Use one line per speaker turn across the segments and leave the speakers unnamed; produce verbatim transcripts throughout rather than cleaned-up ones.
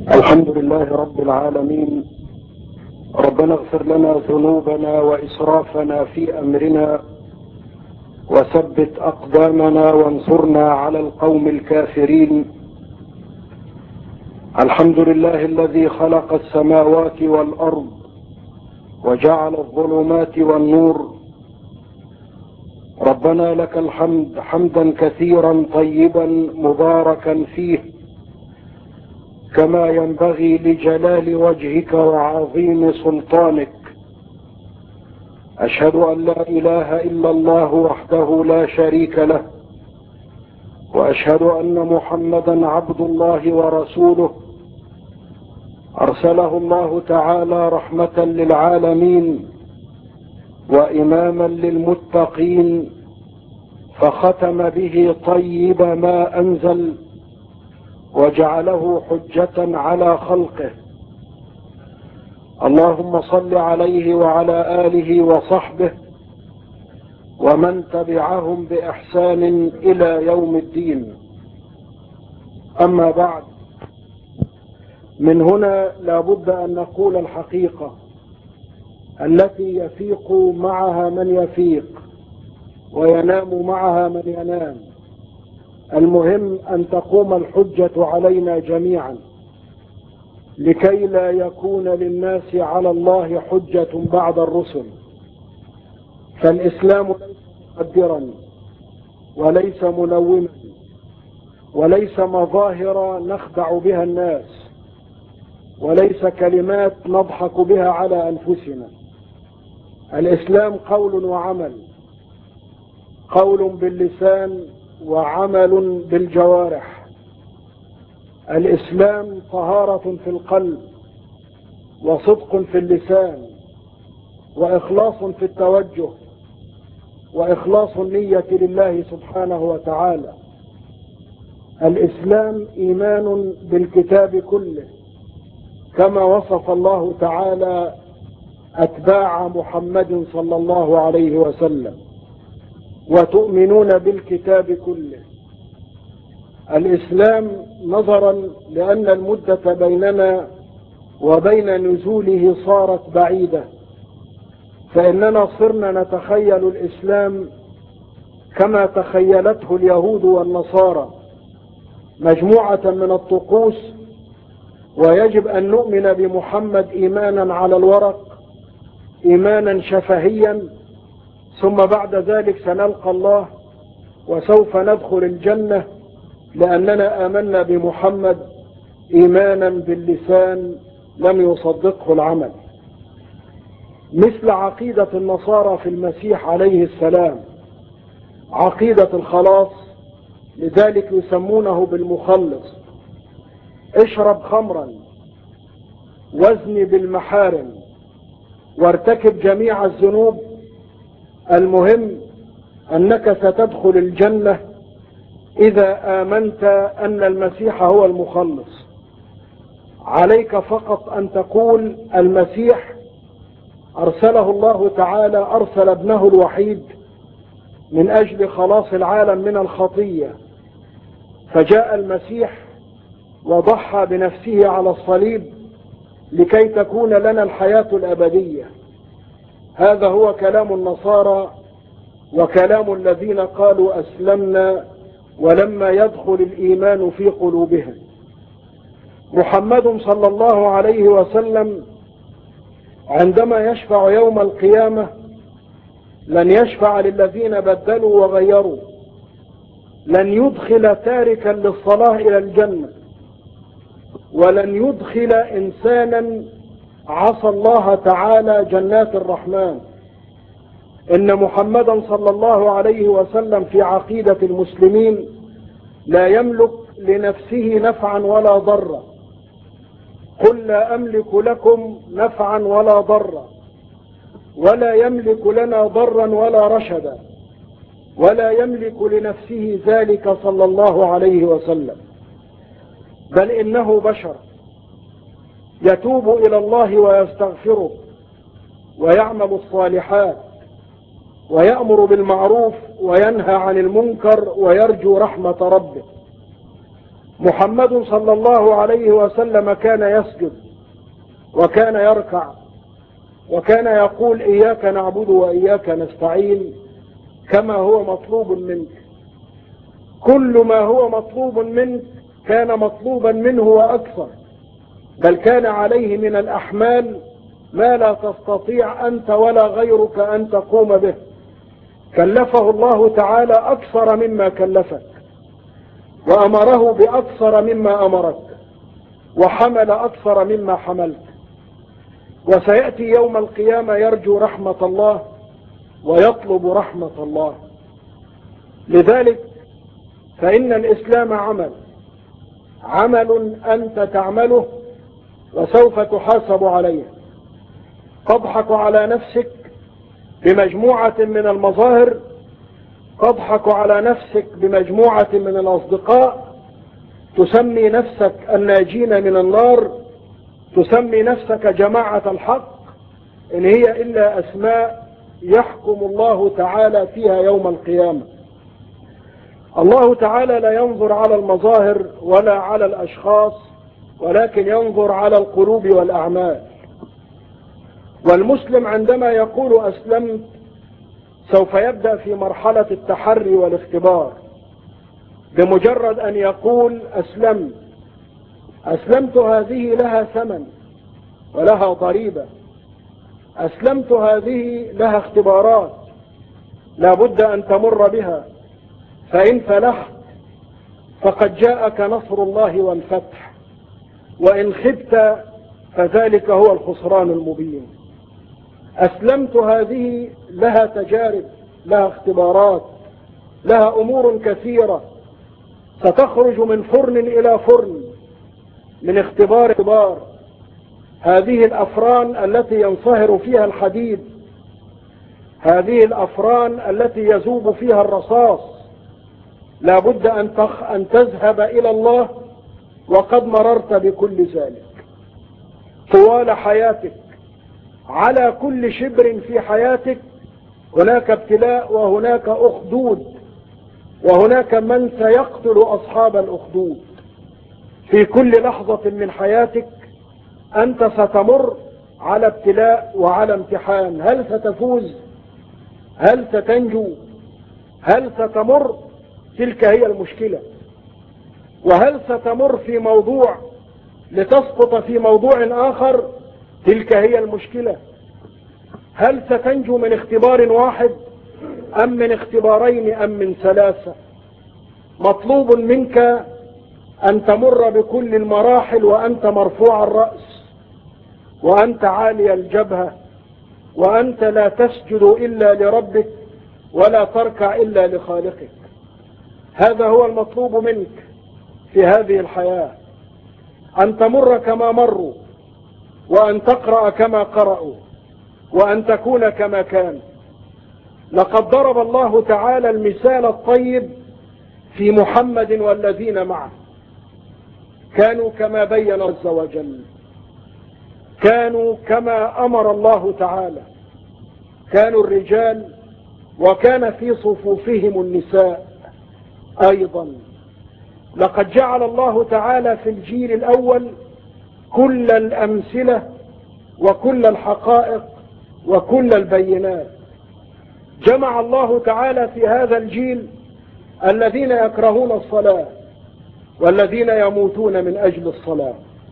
الحمد لله رب العالمين. ربنا اغفر لنا ذنوبنا وإسرافنا في أمرنا وثبت أقدامنا وانصرنا على القوم الكافرين. الحمد لله الذي خلق السماوات والأرض وجعل الظلمات والنور. ربنا لك الحمد حمدا كثيرا طيبا مباركا فيه كما ينبغي لجلال وجهك وعظيم سلطانك. أشهد أن لا إله إلا الله وحده لا شريك له، وأشهد أن محمدا عبد الله ورسوله أرسله الله تعالى رحمة للعالمين وإماما للمتقين، فختم به طيب ما أنزل وجعله حجة على خلقه. اللهم صل عليه وعلى آله وصحبه ومن تبعهم بإحسان إلى يوم الدين. أما بعد، من هنا لا بد أن نقول الحقيقة التي يفيق معها من يفيق وينام معها من ينام. المهم أن تقوم الحجة علينا جميعا لكي لا يكون للناس على الله حجة بعد الرسل. فالإسلام ليس مقدرا وليس منوما وليس مظاهر نخدع بها الناس وليس كلمات نضحك بها على أنفسنا. الإسلام قول وعمل، قول باللسان وعمل بالجوارح. الإسلام طهارة في القلب وصدق في اللسان وإخلاص في التوجه وإخلاص النية لله سبحانه وتعالى. الإسلام إيمان بالكتاب كله كما وصف الله تعالى أتباع محمد صلى الله عليه وسلم، وتؤمنون بالكتاب كله. الإسلام نظرا لأن المدة بيننا وبين نزوله صارت بعيدة، فإننا صرنا نتخيل الإسلام كما تخيلته اليهود والنصارى، مجموعة من الطقوس، ويجب أن نؤمن بمحمد إيمانا على الورق، إيمانا شفهيا، ثم بعد ذلك سنلقى الله وسوف ندخل الجنة لأننا آمنا بمحمد إيمانا باللسان لم يصدقه العمل. مثل عقيدة النصارى في المسيح عليه السلام، عقيدة الخلاص، لذلك يسمونه بالمخلص. اشرب خمرا وازن بالمحارم وارتكب جميع الذنوب، المهم أنك ستدخل الجنة إذا آمنت أن المسيح هو المخلص. عليك فقط أن تقول المسيح أرسله الله تعالى، أرسل ابنه الوحيد من أجل خلاص العالم من الخطية، فجاء المسيح وضحى بنفسه على الصليب لكي تكون لنا الحياة الأبدية. هذا هو كلام النصارى وكلام الذين قالوا أسلمنا ولما يدخل الإيمان في قلوبهم. محمد صلى الله عليه وسلم عندما يشفع يوم القيامة لن يشفع للذين بدلوا وغيروا، لن يدخل تاركا للصلاة إلى الجنة، ولن يدخل إنسانا عصى الله تعالى جنات الرحمن. إن محمدا صلى الله عليه وسلم في عقيدة المسلمين لا يملك لنفسه نفعا ولا ضرا. قل لا أملك لكم نفعا ولا ضرا، ولا يملك لنا ضرا ولا رشدا، ولا يملك لنفسه ذلك صلى الله عليه وسلم، بل إنه بشر يتوب إلى الله ويستغفره ويعمل الصالحات ويأمر بالمعروف وينهى عن المنكر ويرجو رحمة ربه. محمد صلى الله عليه وسلم كان يسجد وكان يركع وكان يقول إياك نعبد وإياك نستعين كما هو مطلوب منك. كل ما هو مطلوب منك كان مطلوبا منه وأكثر، بل كان عليه من الأحمال ما لا تستطيع أنت ولا غيرك أن تقوم به. كلفه الله تعالى أكثر مما كلفك، وأمره بأكثر مما أمرك، وحمل أكثر مما حملت. وسيأتي يوم القيامة يرجو رحمة الله ويطلب رحمة الله. لذلك فإن الإسلام عمل عمل أنت تعمله وسوف تحاسب عليه. تضحك على نفسك بمجموعة من المظاهر، تضحك على نفسك بمجموعة من الأصدقاء، تسمي نفسك الناجين من النار، تسمي نفسك جماعة الحق، إن هي إلا أسماء يحكم الله تعالى فيها يوم القيامة. الله تعالى لا ينظر على المظاهر ولا على الأشخاص، ولكن ينظر على القلوب والأعمال. والمسلم عندما يقول أسلمت سوف يبدأ في مرحلة التحري والاختبار. بمجرد أن يقول أسلمت، أسلمت هذه لها ثمن ولها ضريبة. أسلمت هذه لها اختبارات لا بد أن تمر بها، فإن فلحت فقد جاءك نصر الله والفتح، وإن خبت فذلك هو الخسران المبين. أسلمت هذه لها تجارب، لها اختبارات، لها أمور كثيرة ستخرج من فرن إلى فرن، من اختبار اختبار. هذه الأفران التي ينصهر فيها الحديد، هذه الأفران التي يذوب فيها الرصاص، لا بد أن, تخ... أن تذهب إلى الله وقد مررت بكل ذلك طوال حياتك. على كل شبر في حياتك هناك ابتلاء وهناك أخدود، وهناك من سيقتل أصحاب الأخدود. في كل لحظة من حياتك أنت ستمر على ابتلاء وعلى امتحان. هل ستفوز؟ هل ستنجو؟ هل ستمر؟ تلك هي المشكلة. وهل ستمر في موضوع لتسقط في موضوع آخر؟ تلك هي المشكلة. هل ستنجو من اختبار واحد أم من اختبارين أم من ثلاثة؟ مطلوب منك أن تمر بكل المراحل وأنت مرفوع الرأس، وأنت عالي الجبهة، وأنت لا تسجد إلا لربك ولا تركع إلا لخالقك. هذا هو المطلوب منك في هذه الحياة، أن تمر كما مروا، وأن تقرأ كما قرأوا، وأن تكون كما كان. لقد ضرب الله تعالى المثال الطيب في محمد والذين معه. كانوا كما بين عز وجل، كانوا كما أمر الله تعالى. كانوا الرجال وكان في صفوفهم النساء أيضا. لقد جعل الله تعالى في الجيل الأول كل الأمثلة وكل الحقائق وكل البينات. جمع الله تعالى في هذا الجيل الذين يكرهون الصلاة والذين يموتون من أجل الصلاة،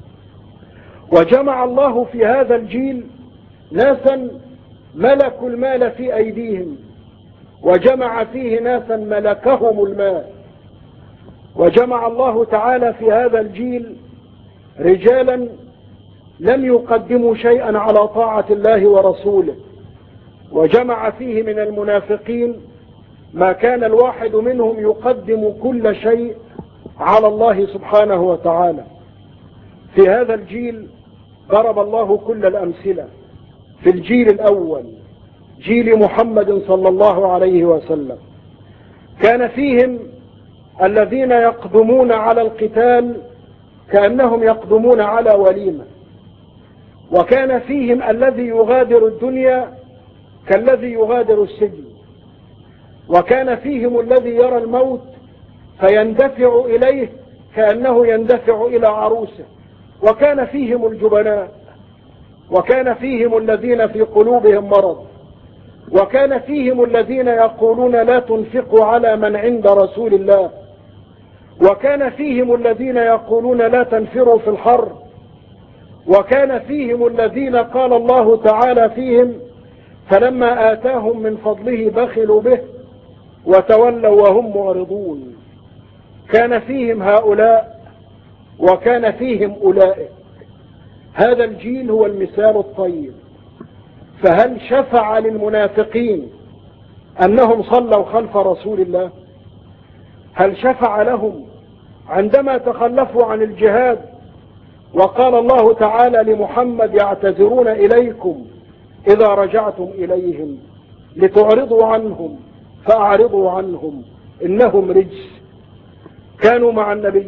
وجمع الله في هذا الجيل ناسا ملكوا المال في أيديهم، وجمع فيه ناسا ملكهم المال. وجمع الله تعالى في هذا الجيل رجالا لم يقدموا شيئا على طاعة الله ورسوله، وجمع فيه من المنافقين ما كان الواحد منهم يقدم كل شيء على الله سبحانه وتعالى. في هذا الجيل ضرب الله كل الأمثلة. في الجيل الأول جيل محمد صلى الله عليه وسلم كان فيهم الذين يقدمون على القتال كأنهم يقدمون على وليمة، وكان فيهم الذي يغادر الدنيا كالذي يغادر السجن، وكان فيهم الذي يرى الموت فيندفع إليه كأنه يندفع إلى عروسه. وكان فيهم الجبناء، وكان فيهم الذين في قلوبهم مرض، وكان فيهم الذين يقولون لا تنفقوا على من عند رسول الله، وكان فيهم الذين يقولون لا تنفروا في الحر، وكان فيهم الذين قال الله تعالى فيهم فلما آتاهم من فضله بخلوا به وتولوا وهم معرضون. كان فيهم هؤلاء وكان فيهم أولئك. هذا الجيل هو المثال الطيب. فهل شفع للمنافقين أنهم صلوا خلف رسول الله؟ هل شفع لهم عندما تخلفوا عن الجهاد وقال الله تعالى لمحمد يعتذرون إليكم إذا رجعتم إليهم لتعرضوا عنهم فأعرضوا عنهم إنهم رجس؟ كانوا مع النبي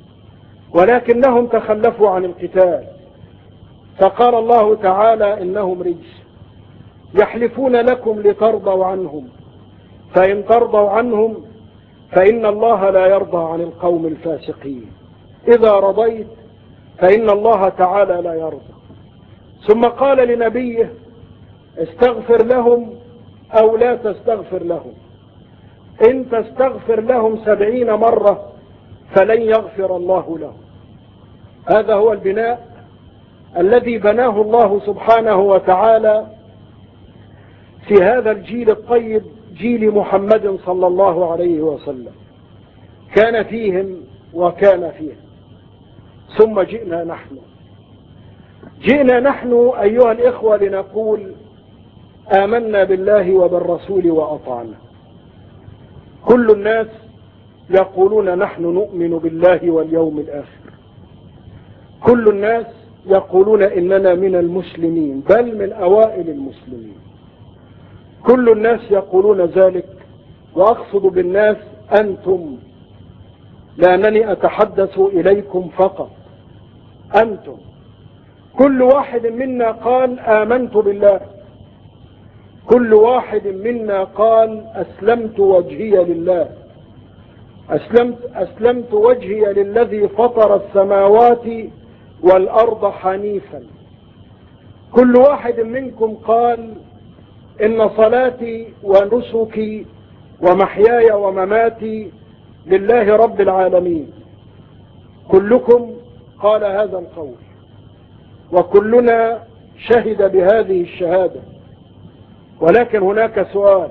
ولكنهم تخلفوا عن القتال، فقال الله تعالى إنهم رجس يحلفون لكم لترضوا عنهم، فإن ترضوا عنهم فإن الله لا يرضى عن القوم الفاسقين. إذا رضيت فإن الله تعالى لا يرضى. ثم قال لنبيه استغفر لهم أو لا تستغفر لهم، إن تستغفر لهم سبعين مرة فلن يغفر الله لهم. هذا هو البناء الذي بناه الله سبحانه وتعالى في هذا الجيل الطيب، جيل محمد صلى الله عليه وسلم. كان فيهم وكان فيهم. ثم جئنا نحن جئنا نحن أيها الإخوة لنقول آمنا بالله وبالرسول وأطعنا. كل الناس يقولون نحن نؤمن بالله واليوم الآخر، كل الناس يقولون إننا من المسلمين بل من أوائل المسلمين، كل الناس يقولون ذلك، وأقصد بالناس أنتم، لأنني أتحدث إليكم فقط. أنتم كل واحد منا قال آمنت بالله، كل واحد منا قال أسلمت وجهي لله، أسلمت, أسلمت وجهي للذي فطر السماوات والأرض حنيفا. كل واحد منكم قال إن صلاتي ونسكي ومحياي ومماتي لله رب العالمين. كلكم قال هذا القول، وكلنا شهد بهذه الشهادة. ولكن هناك سؤال: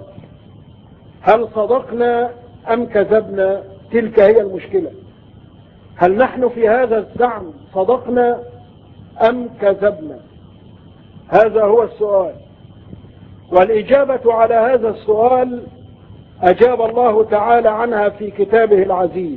هل صدقنا أم كذبنا؟ تلك هي المشكلة. هل نحن في هذا الزعم صدقنا أم كذبنا؟ هذا هو السؤال. والإجابة على هذا السؤال أجاب الله تعالى عنها في كتابه العزيز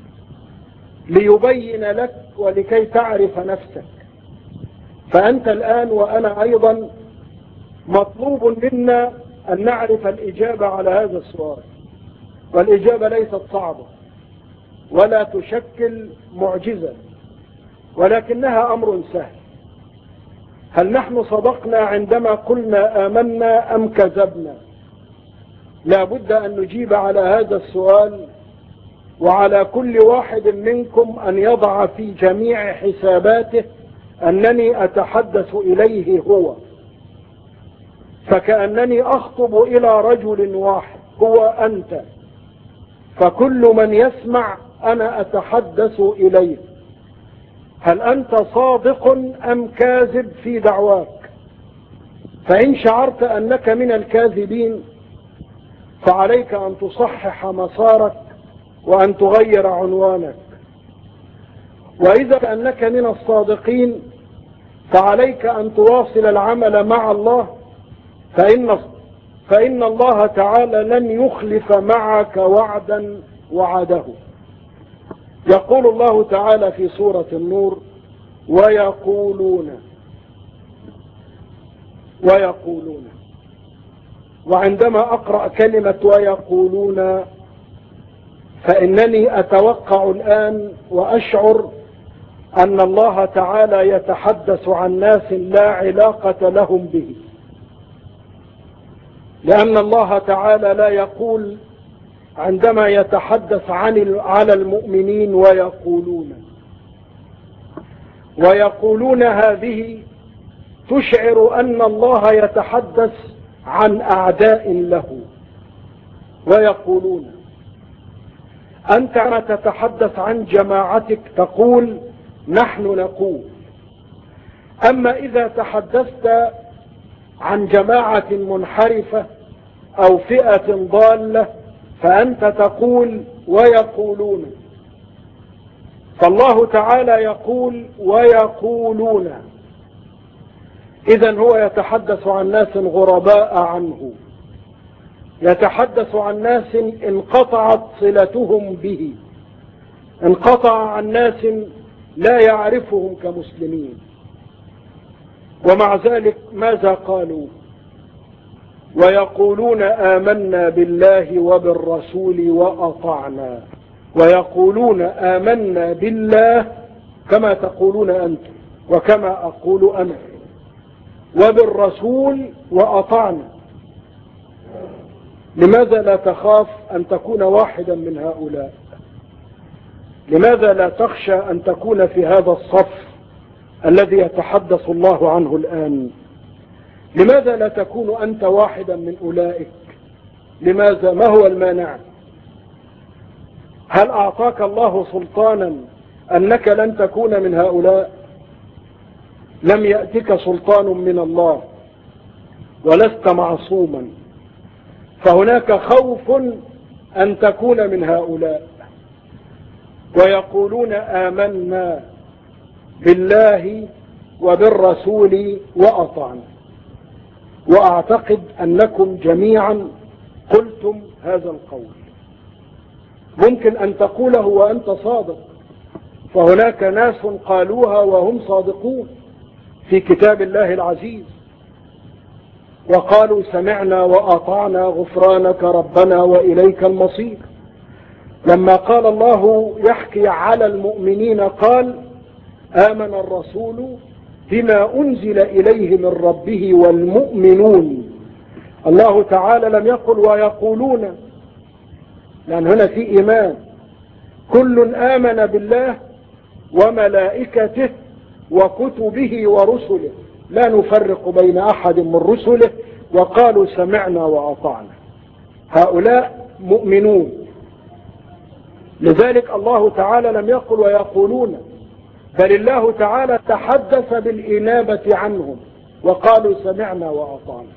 ليبين لك ولكي تعرف نفسك. فأنت الآن وأنا أيضا مطلوب منا أن نعرف الإجابة على هذا السؤال. والإجابة ليست صعبة ولا تشكل معجزة، ولكنها أمر سهل. هل نحن صدقنا عندما قلنا آمنا أم كذبنا؟ لا بد أن نجيب على هذا السؤال، وعلى كل واحد منكم أن يضع في جميع حساباته أنني أتحدث إليه هو، فكأنني أخطب إلى رجل واحد هو أنت، فكل من يسمع أنا أتحدث إليه. هل أنت صادق أم كاذب في دعواك؟ فإن شعرت أنك من الكاذبين فعليك أن تصحح مسارك وأن تغير عنوانك. وإذا أنك من الصادقين فعليك أن تواصل العمل مع الله، فإن, فإن الله تعالى لن يخلف معك وعدا وعده. يقول الله تعالى في سورة النور: ويقولون ويقولون. وعندما أقرأ كلمة ويقولون فإنني أتوقع الآن وأشعر أن الله تعالى يتحدث عن ناس لا علاقة لهم به، لأن الله تعالى لا يقول عندما يتحدث عن على المؤمنين ويقولون ويقولون هذه تشعر أن الله يتحدث عن أعداء له. ويقولون أنت ما تتحدث عن جماعتك تقول نحن نقول، أما إذا تحدثت عن جماعة منحرفة أو فئة ضالة فأنت تقول ويقولون. فالله تعالى يقول ويقولون، إذن هو يتحدث عن ناس غرباء عنه، يتحدث عن ناس انقطعت صلتهم به، انقطع عن ناس لا يعرفهم كمسلمين. ومع ذلك ماذا قالوا؟ ويقولون آمنا بالله وبالرسول وأطعنا. ويقولون آمنا بالله كما تقولون أنتم وكما أقول أنا، وبالرسول وأطعنا. لماذا لا تخاف أن تكون واحدا من هؤلاء؟ لماذا لا تخشى أن تكون في هذا الصف الذي يتحدث الله عنه الآن؟ لماذا لا تكون أنت واحدا من أولئك؟ لماذا؟ ما هو المانع؟ هل أعطاك الله سلطانا أنك لن تكون من هؤلاء؟ لم يأتك سلطان من الله ولست معصوما، فهناك خوف أن تكون من هؤلاء. ويقولون آمنا بالله وبالرسول وأطعنا. وأعتقد أنكم جميعا قلتم هذا القول، ممكن أن تقوله وأنت صادق، فهناك ناس قالوها وهم صادقون في كتاب الله العزيز، وقالوا سمعنا وأطعنا غفرانك ربنا وإليك المصير. لما قال الله يحكي على المؤمنين قال آمن الرسول بما أنزل إليه من ربه والمؤمنون. الله تعالى لم يقل ويقولون، لأن هنا في إيمان. كل آمن بالله وملائكته وكتبه ورسله لا نفرق بين أحد من رسله، وقالوا سمعنا وأطعنا. هؤلاء مؤمنون. لذلك الله تعالى لم يقل ويقولون، بل الله تعالى تحدث بالإنابة عنهم وقالوا سمعنا وأطعنا.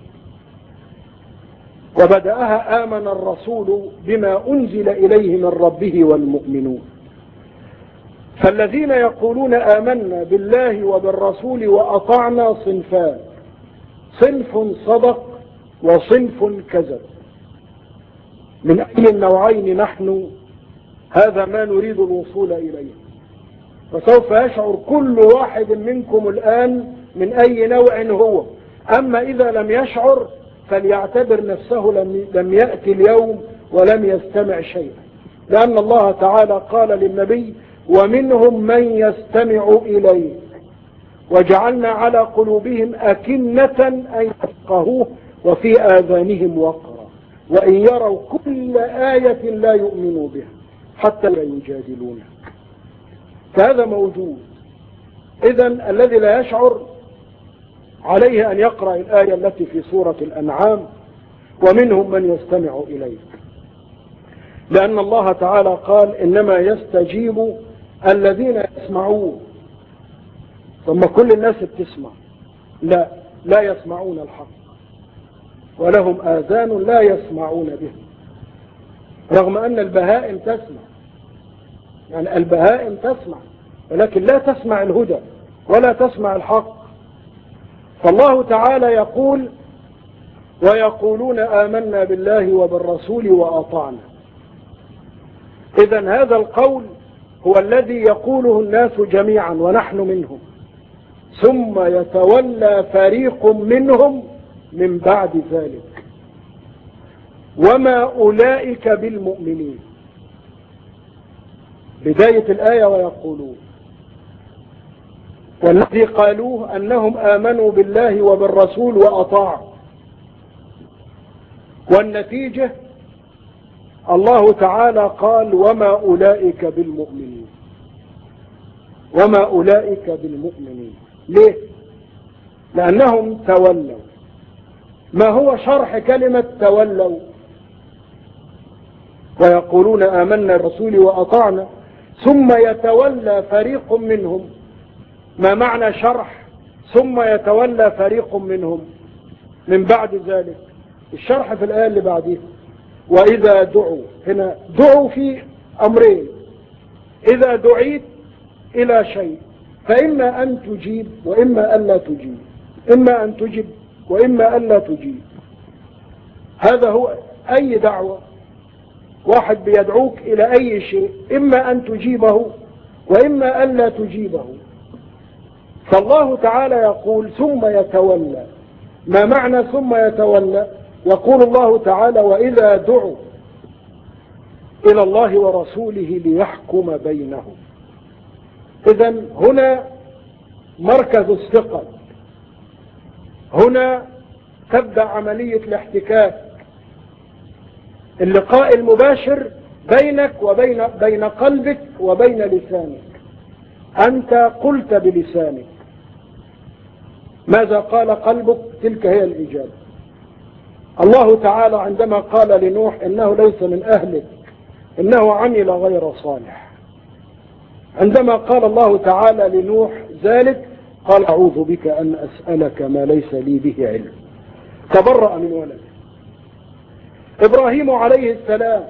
وبدأها آمن الرسول بما أنزل إليه من ربه والمؤمنون. فالذين يقولون آمنا بالله وبالرسول وأطعنا صنفان، صنف صدق وصنف كذب. من أي النوعين نحن؟ هذا ما نريد الوصول إليه، فسوف يشعر كل واحد منكم الآن من أي نوع هو. أما إذا لم يشعر فليعتبر نفسه لم يأتي اليوم ولم يستمع شيئا، لأن الله تعالى قال للنبي ومنهم من يستمع إليك وجعلنا على قلوبهم أكنة أن يفقهوه وفي آذانهم وقرا وإن يروا كل آية لا يؤمنوا بها حتى لا يجادلونك. فهذا موجود. إذن الذي لا يشعر عليه أن يقرأ الآية التي في سورة الأنعام ومنهم من يستمع إليك، لأن الله تعالى قال إنما يستجيب الذين يسمعون. ثم كل الناس بتسمع؟ لا، لا يسمعون الحق، ولهم آذان لا يسمعون به، رغم أن البهائم تسمع. يعني البهائم تسمع ولكن لا تسمع الهدى ولا تسمع الحق. فالله تعالى يقول ويقولون آمنا بالله وبالرسول وأطعنا. إذن هذا القول هو الذي يقوله الناس جميعا ونحن منهم، ثم يتولى فريق منهم من بعد ذلك وما أولئك بالمؤمنين. بداية الآية ويقولون، والذي قالوه أنهم آمنوا بالله وبالرسول وأطاعوا، والنتيجة الله تعالى قال وما أولئك بالمؤمنين. وما أولئك بالمؤمنين ليه؟ لأنهم تولوا. ما هو شرح كلمة تولوا؟ ويقولون آمنا الرسول وأطعنا ثم يتولى فريق منهم. ما معنى شرح ثم يتولى فريق منهم من بعد ذلك؟ الشرح في الآية اللي بعدها وإذا دعوا. هنا دعوا في أمرين: إذا دعيت إلى شيء فإما أن تجيب وإما أن لا تجيب، إما أن تجيب وإما أن لا تجيب. هذا هو أي دعوة. واحد بيدعوك إلى أي شيء إما أن تجيبه وإما أن لا تجيبه. فالله تعالى يقول ثم يتولى. ما معنى ثم يتولى؟ يقول الله تعالى وإذا دعوا إلى الله ورسوله ليحكم بينهم. إذن هنا مركز الثقل، هنا تبدأ عملية الاحتكاك، اللقاء المباشر بينك وبين بين قلبك وبين لسانك. أنت قلت بلسانك، ماذا قال قلبك؟ تلك هي الإجابة. الله تعالى عندما قال لنوح إنه ليس من أهلك إنه عمل غير صالح، عندما قال الله تعالى لنوح ذلك قال أعوذ بك أن أسألك ما ليس لي به علم، تبرأ من ولده. إبراهيم عليه السلام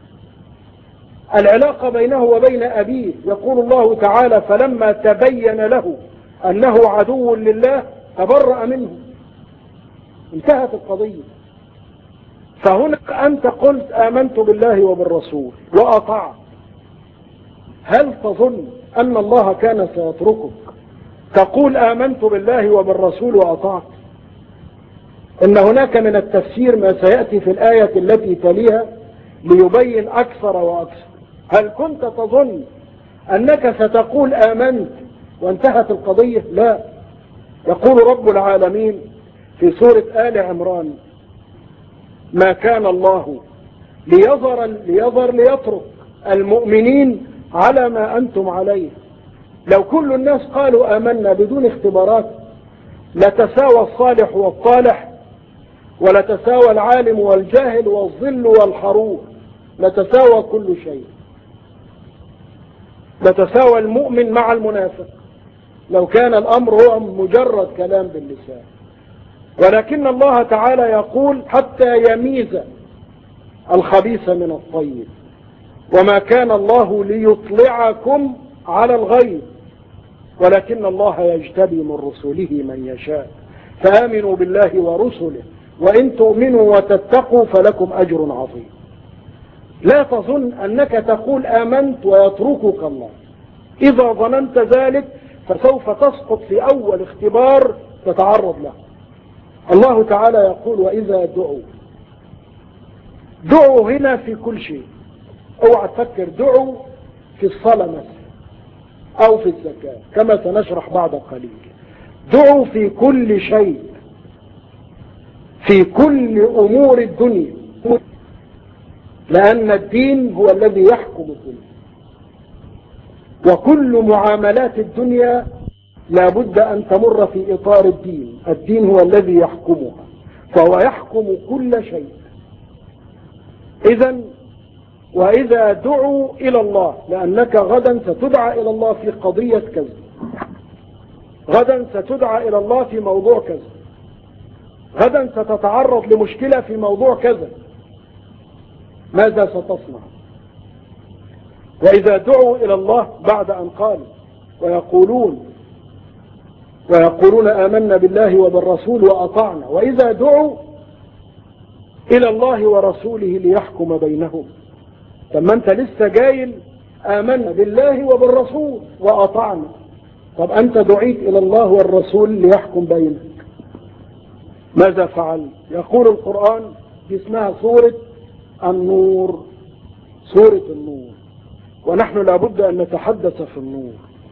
العلاقة بينه وبين أبيه، يقول الله تعالى فلما تبين له أنه عدو لله تبرأ منه، انتهت القضية. فهنا أنت قلت آمنت بالله وبالرسول وأطعت، هل تظن أن الله كان سيتركك تقول آمنت بالله وبالرسول وأطعت؟ إن هناك من التفسير ما سيأتي في الآية التي تليها ليبين أكثر وأكثر. هل كنت تظن أنك ستقول آمنت وانتهت القضية؟ لا. يقول رب العالمين في سورة آل عمران ما كان الله ليظهر ليظهر ليترك المؤمنين على ما أنتم عليه. لو كل الناس قالوا آمنا بدون اختبارات لتساوى الصالح والطالح، ولتساوى العالم والجاهل والظل والحرور، لتساوى كل شيء، لتساوى المؤمن مع المنافق لو كان الأمر هو مجرد كلام باللسان. ولكن الله تعالى يقول حتى يميز الخبيث من الطيب، وما كان الله ليطلعكم على الغيب ولكن الله يجتبي من رسله من يشاء، فآمنوا بالله ورسله وإن تؤمنوا وتتقوا فلكم أجر عظيم. لا تظن أنك تقول آمنت ويتركك الله. إذا ظننت ذلك فسوف تسقط في أول اختبار تتعرض له. الله تعالى يقول وإذا دعوا. دعوا هنا في كل شيء. اوعى تفكر دعوا في الصلاة مثلا أو في الزكاة كما سنشرح بعد قليل. دعوا في كل شيء، في كل أمور الدنيا، لأن الدين هو الذي يحكم الدنيا، وكل معاملات الدنيا لا بد أن تمر في إطار الدين. الدين هو الذي يحكمها، فهو يحكم كل شيء. إذن وإذا دعوا إلى الله، لأنك غدا ستدعى إلى الله في قضية كذا، غدا ستدعى إلى الله في موضوع كذا، غدا ستتعرض لمشكلة في موضوع كذا، ماذا ستصنع؟ وإذا دعوا إلى الله بعد أن قالوا ويقولون ويقولون آمنا بالله وبالرسول وأطعنا، وإذا دعوا إلى الله ورسوله ليحكم بينهم. طب أنت لسه جايل آمنا بالله وبالرسول وأطعنا، طب أنت دعيت إلى الله والرسول ليحكم بينك، ماذا فعل؟ يقول القرآن دي اسمها سورة النور، سورة النور، ونحن لابد أن نتحدث في النور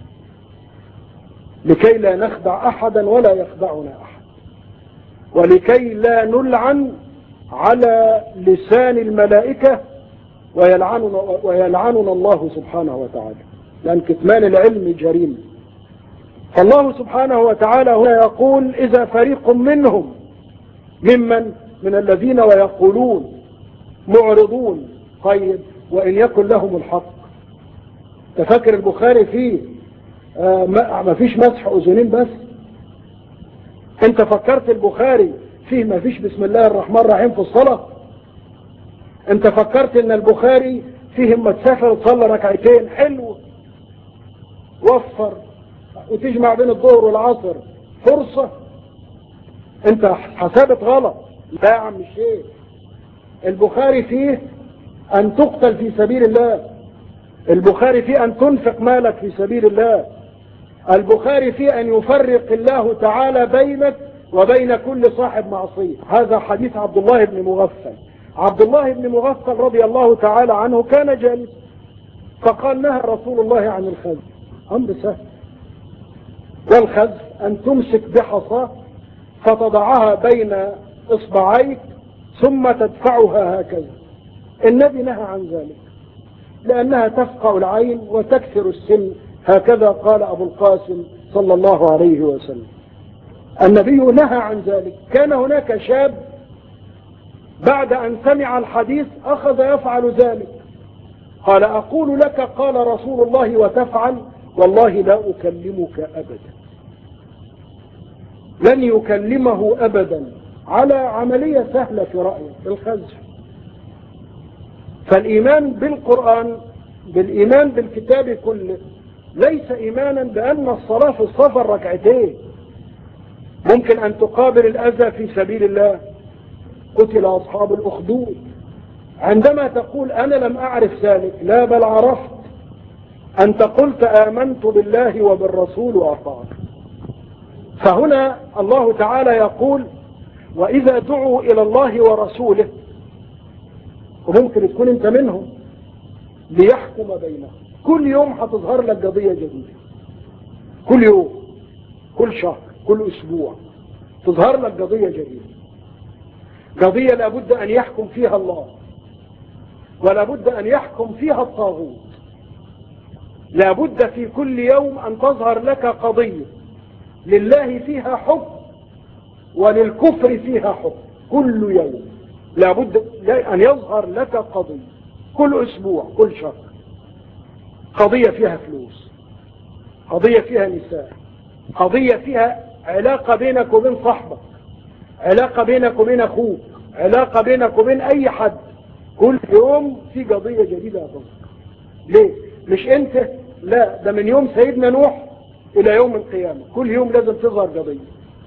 لكي لا نخدع أحدا ولا يخدعنا أحد، ولكي لا نلعن على لسان الملائكة ويلعننا, ويلعننا الله سبحانه وتعالى، لأن كتمان العلم جريمة. فالله سبحانه وتعالى هنا يقول إذا فريق منهم ممن من الذين ويقولون معرضون. طيب وإن يكن لهم الحق، تفكر البخاري فيه آه ما فيش مسح أذنين بس؟ انت فكرت البخاري فيه ما فيش بسم الله الرحمن الرحيم في الصلاة؟ انت فكرت ان البخاري فيه اما تسافر وتصلي ركعتين حلو وفر وتجمع بين الظهر والعصر فرصة؟ انت حسابت غلط. لا يا عم الشيخ، البخاري فيه ان تقتل في سبيل الله، البخاري فيه ان تنفق مالك في سبيل الله، البخاري فيه ان يفرق الله تعالى بينك وبين كل صاحب معصية. هذا حديث عبد الله بن مغفل. عبد الله بن مغفل رضي الله تعالى عنه كان جالس فقال نهى رسول الله عن الخذف. امر سهل، والخذف ان تمسك بحصاه فتضعها بين اصبعيك ثم تدفعها هكذا. النبي نهى عن ذلك لانها تفقع العين وتكثر السن، هكذا قال ابو القاسم صلى الله عليه وسلم. النبي نهى عن ذلك. كان هناك شاب بعد ان سمع الحديث اخذ يفعل ذلك، قال اقول لك قال رسول الله وتفعل؟ والله لا اكلمك ابدا. لن يكلمه ابدا على عملية سهلة في رأيه الخذف. فالايمان بالقرآن بالايمان بالكتاب كله ليس ايمانا بان الصلاة في السفر ركعتين. ممكن ان تقابل الاذى في سبيل الله. قتل اصحاب الاخدود. عندما تقول انا لم اعرف ذلك، لا بل عرفت. انت قلت امنت بالله وبالرسول واطعت. فهنا الله تعالى يقول واذا دعوا الى الله ورسوله، وممكن تكون انت منهم، ليحكم بينهم. كل يوم هتظهر لك قضية جديدة، كل يوم، كل شهر، كل اسبوع تظهر لك قضية جديدة، قضية لابد ان يحكم فيها الله، ولابد ان يحكم فيها الطاغوت. لابد في كل يوم ان تظهر لك قضية لله فيها حكم وللكفر فيها حكم. كل يوم لابد ان يظهر لك قضية، كل اسبوع، كل شهر، قضية فيها فلوس، قضية فيها نساء، قضية فيها علاقة بينك وبين صاحبك، علاقة بينك وبين اخوك، علاقة بينك وبين اي حد. كل يوم في قضية جديدة هتظهر. ليه؟ مش انت، لا، ده من يوم سيدنا نوح الى يوم القيامة كل يوم لازم تظهر قضية.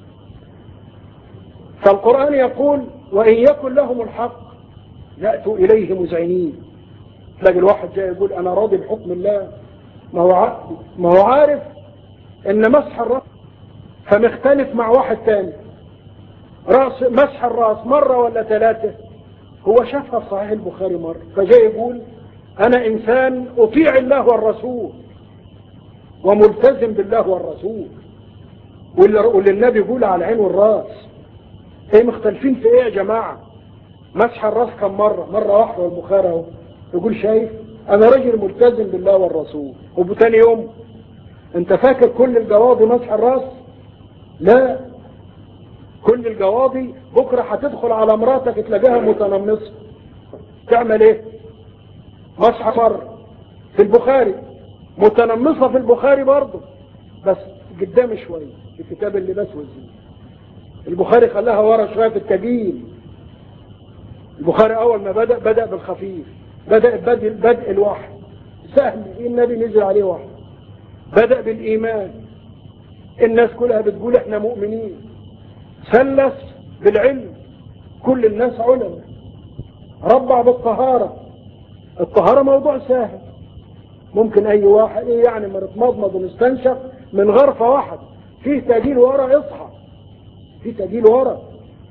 فالقرآن يقول وإن يكن لهم الحق يأتوا إليه مذعنين. تلاقي الواحد جاي يقول أنا راضي بحكم الله، ما هو ما هو عارف إن مسح الرأس، فمختلف مع واحد تاني رأس مسح الرأس مرة ولا ثلاثة. هو شافها في صحيح البخاري مرة، فجاي يقول أنا إنسان أطيع الله والرسول وملتزم بالله والرسول، واللي النبي يقول على العين والرأس. ايه مختلفين في ايه يا جماعة؟ مسح الراس كم مرة؟ مرة واحدة. والبخاري اهو يقول شايف انا راجل ملتزم بالله والرسول. وبتاني يوم انت فاكر كل الجواضي مسح الراس؟ لا، كل الجواضي بكرة هتدخل على مراتك تلاقيها متنمصة، تعمل ايه؟ مسح مرة في البخاري، متنمصة في البخاري برضه، بس قدام شوية في كتاب اللباس والزينة. البخاري خلاها ورا شوية في التجيل. البخاري اول ما بدأ بدأ بالخفيف، بدأ بدء, بدء الوحي سهل. النبي نزل عليه وحي. بدأ بالايمان، الناس كلها بتقول احنا مؤمنين. ثلث بالعلم، كل الناس علماء. ربع بالطهارة، الطهارة موضوع سهل، ممكن اي واحد ايه يعني مرتمضمض ونستنشق من غرفة واحد. فيه تجيل ورا، اصحى، في تجيل ورا،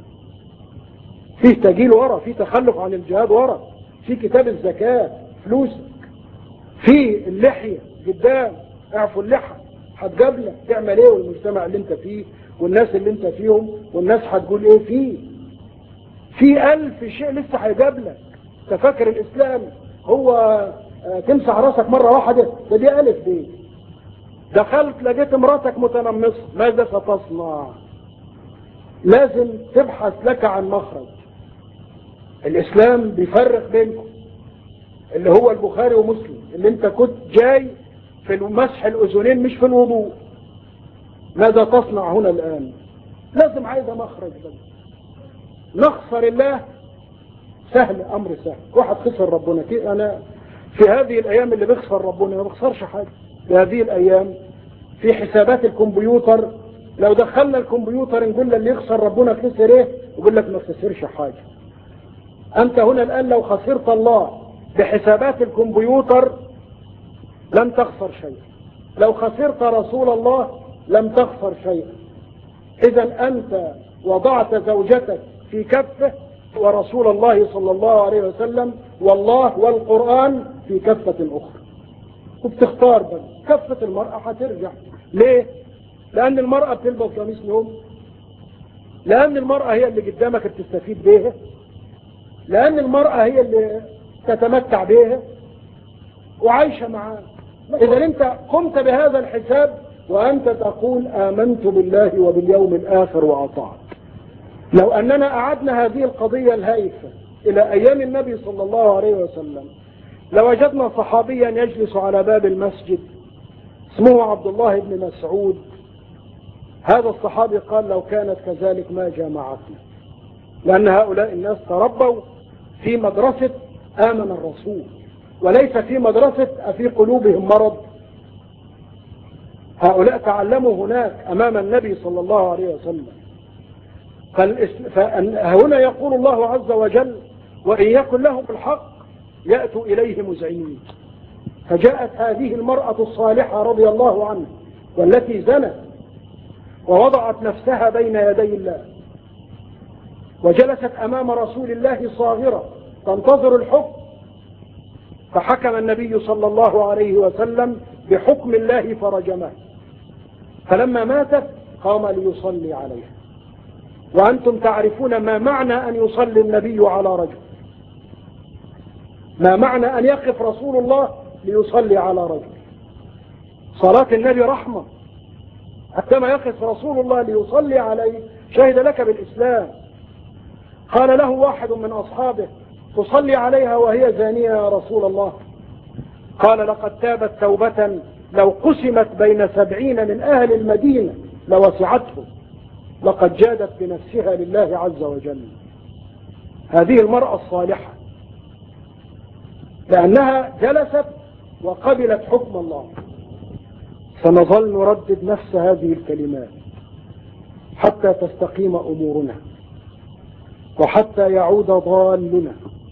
في تجيل ورا، في تخلف عن الجهاد ورا، في كتاب الزكاة، فلوسك، في اللحية قدام، اعفوا اللحى، هتقابلك تعمل ايه، والمجتمع اللي انت فيه والناس اللي انت فيهم والناس هتقول ايه فيه. في الف شيء لسه هيقابلك. تفكر الاسلام هو تمسح راسك مرة واحدة؟ ده دي ألف دي. دخلت لقيت مراتك متنمصة، ماذا ستصنع؟ لازم تبحث لك عن مخرج. الإسلام بيفرق بينكم، اللي هو البخاري ومسلم، اللي انت كنت جاي في مسح الأذنين مش في الوضوء. ماذا تصنع هنا الآن؟ لازم عايزة مخرج بقى. نخسر الله سهل، أمر سهل. واحد خسر ربنا كي أنا في هذه الأيام اللي بيخسر ربنا ما بيخسرش حاجة. في هذه الأيام في حسابات الكمبيوتر، لو دخلنا الكمبيوتر نقول اللي يخسر ربنا خسر ايه، يقول لك ما خسرش حاجة. أنت هنا الآن لو خسرت الله بحسابات الكمبيوتر لم تخسر شيء، لو خسرت رسول الله لم تخسر شيئا. إذا أنت وضعت زوجتك في كفة ورسول الله صلى الله عليه وسلم والله والقرآن في كفة أخرى، وبتختار بقى. كفة المرأة هترجع. ليه؟ لأن المرأة بتلبس قميص نوم، لأن المرأة هي اللي قدامك بتستفيد بيها، لأن المرأة هي اللي تتمتع بيها وعايشة معاك. إذا أنت قمت بهذا الحساب وأنت تقول آمنت بالله وباليوم الآخر وأطعت. لو أننا أعدنا هذه القضية الهائفة إلى أيام النبي صلى الله عليه وسلم لوجدنا صحابيا يجلس على باب المسجد اسمه عبد الله بن مسعود. هذا الصحابي قال لو كانت كذلك ما جامعتنا، لأن هؤلاء الناس تربوا في مدرسة آمن الرسول، وليس في مدرسة أفي قلوبهم مرض. هؤلاء تعلموا هناك أمام النبي صلى الله عليه وسلم. فهنا يقول الله عز وجل وإن يكن لهم الحق يأتوا إليه مذعنين. فجاءت هذه المرأة الصالحة رضي الله عنها والتي زنت ووضعت نفسها بين يدي الله وجلست أمام رسول الله صاغرة تنتظر الحكم، فحكم النبي صلى الله عليه وسلم بحكم الله فرجمه. فلما ماتت قام ليصلي عليها. وأنتم تعرفون ما معنى أن يصلي النبي على رجل، ما معنى أن يقف رسول الله ليصلي على رجل. صلاة النبي رحمة. عندما يقف رسول الله ليصلي عليه شهد لك بالإسلام. قال له واحد من أصحابه تصلي عليها وهي زانية يا رسول الله؟ قال لقد تابت توبة لو قسمت بين سبعين من أهل المدينة لوسعتهم، لقد جادت بنفسها لله عز وجل. هذه المرأة الصالحة لأنها جلست وقبلت حكم الله. سنظل نردد نفس هذه الكلمات حتى تستقيم أمورنا، وحتى يعود ضالنا،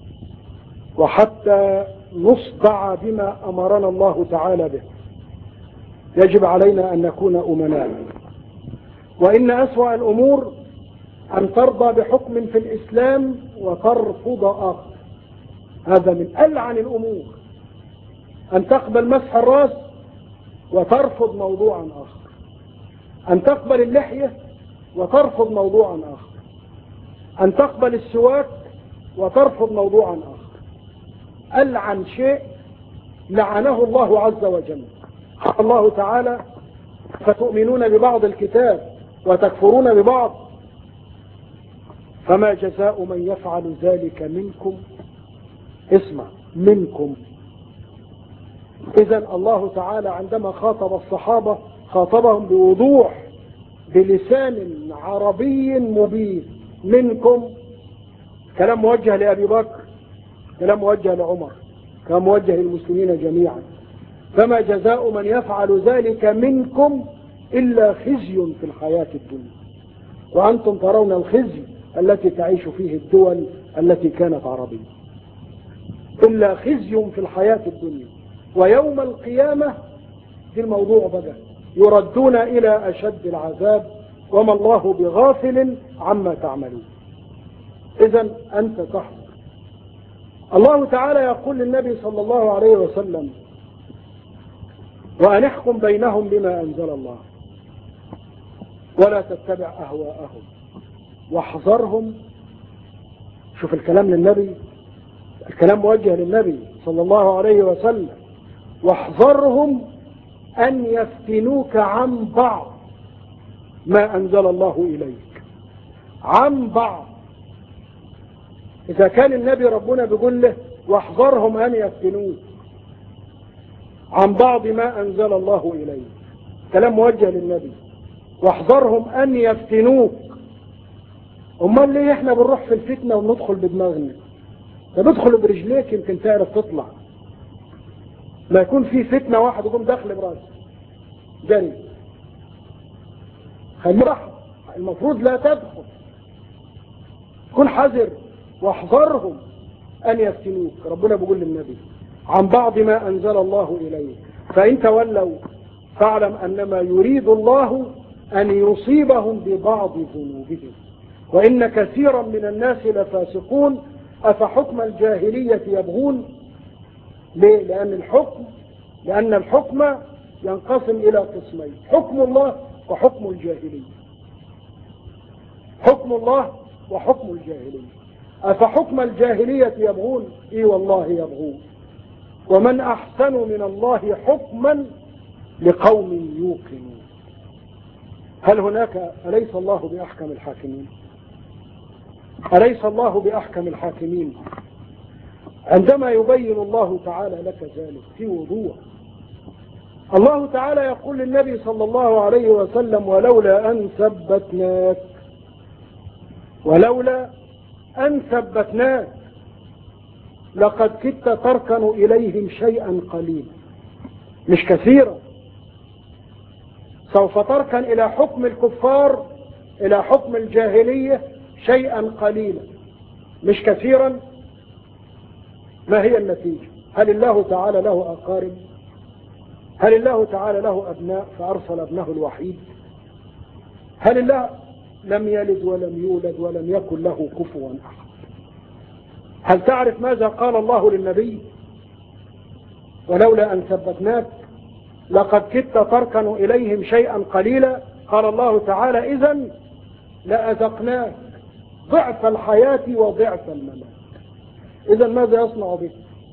وحتى نصدع بما أمرنا الله تعالى به. يجب علينا أن نكون أمناء. وإن أسوأ الأمور أن ترضى بحكم في الإسلام وترفض آخر. هذا من ألعن الأمور، أن تقبل مسح الرأس وترفض موضوعا آخر، أن تقبل اللحية وترفض موضوعا آخر، أن تقبل السواك وترفض موضوعا آخر. ألعن شيء لعنه الله عز وجل. قال الله تعالى فتؤمنون ببعض الكتاب وتكفرون ببعض فما جزاء من يفعل ذلك منكم، اسمع، منكم. إذن الله تعالى عندما خاطب الصحابة خاطبهم بوضوح بلسان عربي مبين. منكم كلام موجه لأبي بكر، كلام موجه لعمر، كلام موجه للمسلمين جميعا. فما جزاء من يفعل ذلك منكم إلا خزي في الحياة الدنيا، وأنتم ترون الخزي التي تعيش فيه الدول التي كانت عربية. إلا خزي في الحياة الدنيا ويوم القيامة في الموضوع بقى يردون إلى أشد العذاب وما الله بغافل عما تعملون. إذن أنت تحضر. الله تعالى يقول للنبي صلى الله عليه وسلم وأن احكم بينهم بما أنزل الله ولا تتبع أهواءهم واحذرهم. شوف الكلام للنبي، الكلام موجه للنبي صلى الله عليه وسلم: واحذرهم أن يفتنوك عن بعض ما أنزل الله إليك. عن بعض. إذا كان النبي ربنا بيقول له: واحذرهم أن يفتنوك عن بعض ما أنزل الله إليك، كلام موجه للنبي. واحذرهم أن يفتنوك. أمال ليه إحنا بنروح في الفتنة وندخل بدماغنا؟ فبدخل برجليك يمكن تعرف تطلع. ما يكون في فتنة واحد يقوم داخل براسك جري. خلي المفروض لا تدخل، كن حذر. واحذرهم أن يفتنوك، ربنا بيقول للنبي، عن بعض ما أنزل الله إليك، فإن تولوا فاعلم أنما يريد الله أن يصيبهم ببعض ذنوبهم وإن كثيرا من الناس لفاسقون أفحكم الجاهلية يبغون. ليه؟ لأن الحكم لأن الحكم ينقسم إلى قسمين: حكم الله وحكم الجاهلية. حكم الله وحكم الجاهلية. أفحكم الجاهلية يبغون؟ إي والله يبغون. ومن أحسن من الله حكما لقوم يوقنون. هل هناك أليس الله بأحكم الحاكمين؟ أليس الله بأحكم الحاكمين؟ عندما يبين الله تعالى لك ذلك في وضوح، الله تعالى يقول للنبي صلى الله عليه وسلم: ولولا أن ثبتناك ولولا أن ثبتناك لقد كدت تركن إليهم شيئا قليلا. مش كثيرا. سوف تركن إلى حكم الكفار، إلى حكم الجاهلية شيئا قليلا، مش كثيرا. ما هي النتيجة؟ هل الله تعالى له أقارب؟ هل الله تعالى له أبناء فأرسل ابنه الوحيد؟ هل الله لم يلد ولم يولد ولم يكن له كفوا أحد؟ هل تعرف ماذا قال الله للنبي؟ ولولا أن ثبتناك لقد كدت تركن إليهم شيئا قليلا. قال الله تعالى: إذن لأذقناك ضعف الحياة وضعف الممات. إذن ماذا يصنع بك؟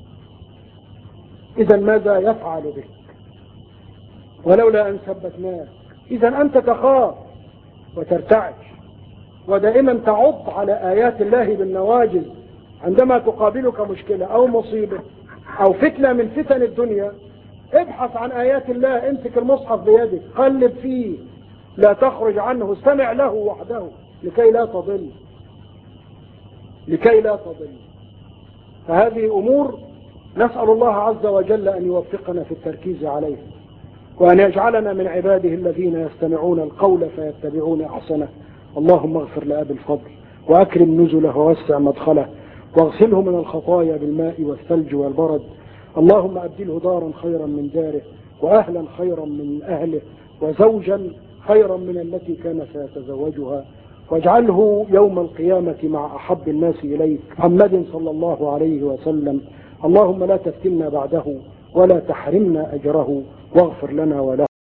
إذن ماذا يفعل بك؟ ولولا أن ثبتناك. إذن أنت تخاف وترتعش ودائما تعض على آيات الله بالنواجذ عندما تقابلك مشكلة أو مصيبة أو فتنة من فتن الدنيا. ابحث عن آيات الله، امسك المصحف بيدك، قلب فيه، لا تخرج عنه، استمع له وحده لكي لا تضل لكي لا تضل فهذه أمور نسأل الله عز وجل أن يوفقنا في التركيز عليها، وأن يجعلنا من عباده الذين يستمعون القول فيتبعون أحسنه. اللهم اغفر لأبي الفضل وأكرم نزله ووسع مدخله واغسله من الخطايا بالماء والثلج والبرد. اللهم أبدله دارا خيرا من داره وأهلا خيرا من أهله وزوجا خيرا من التي كان سيتزوجها، واجعله يوم القيامة مع أحب الناس إليك محمد صلى الله عليه وسلم. اللهم لا تفتنا بعده ولا تحرمنا أجره واغفر لنا وله.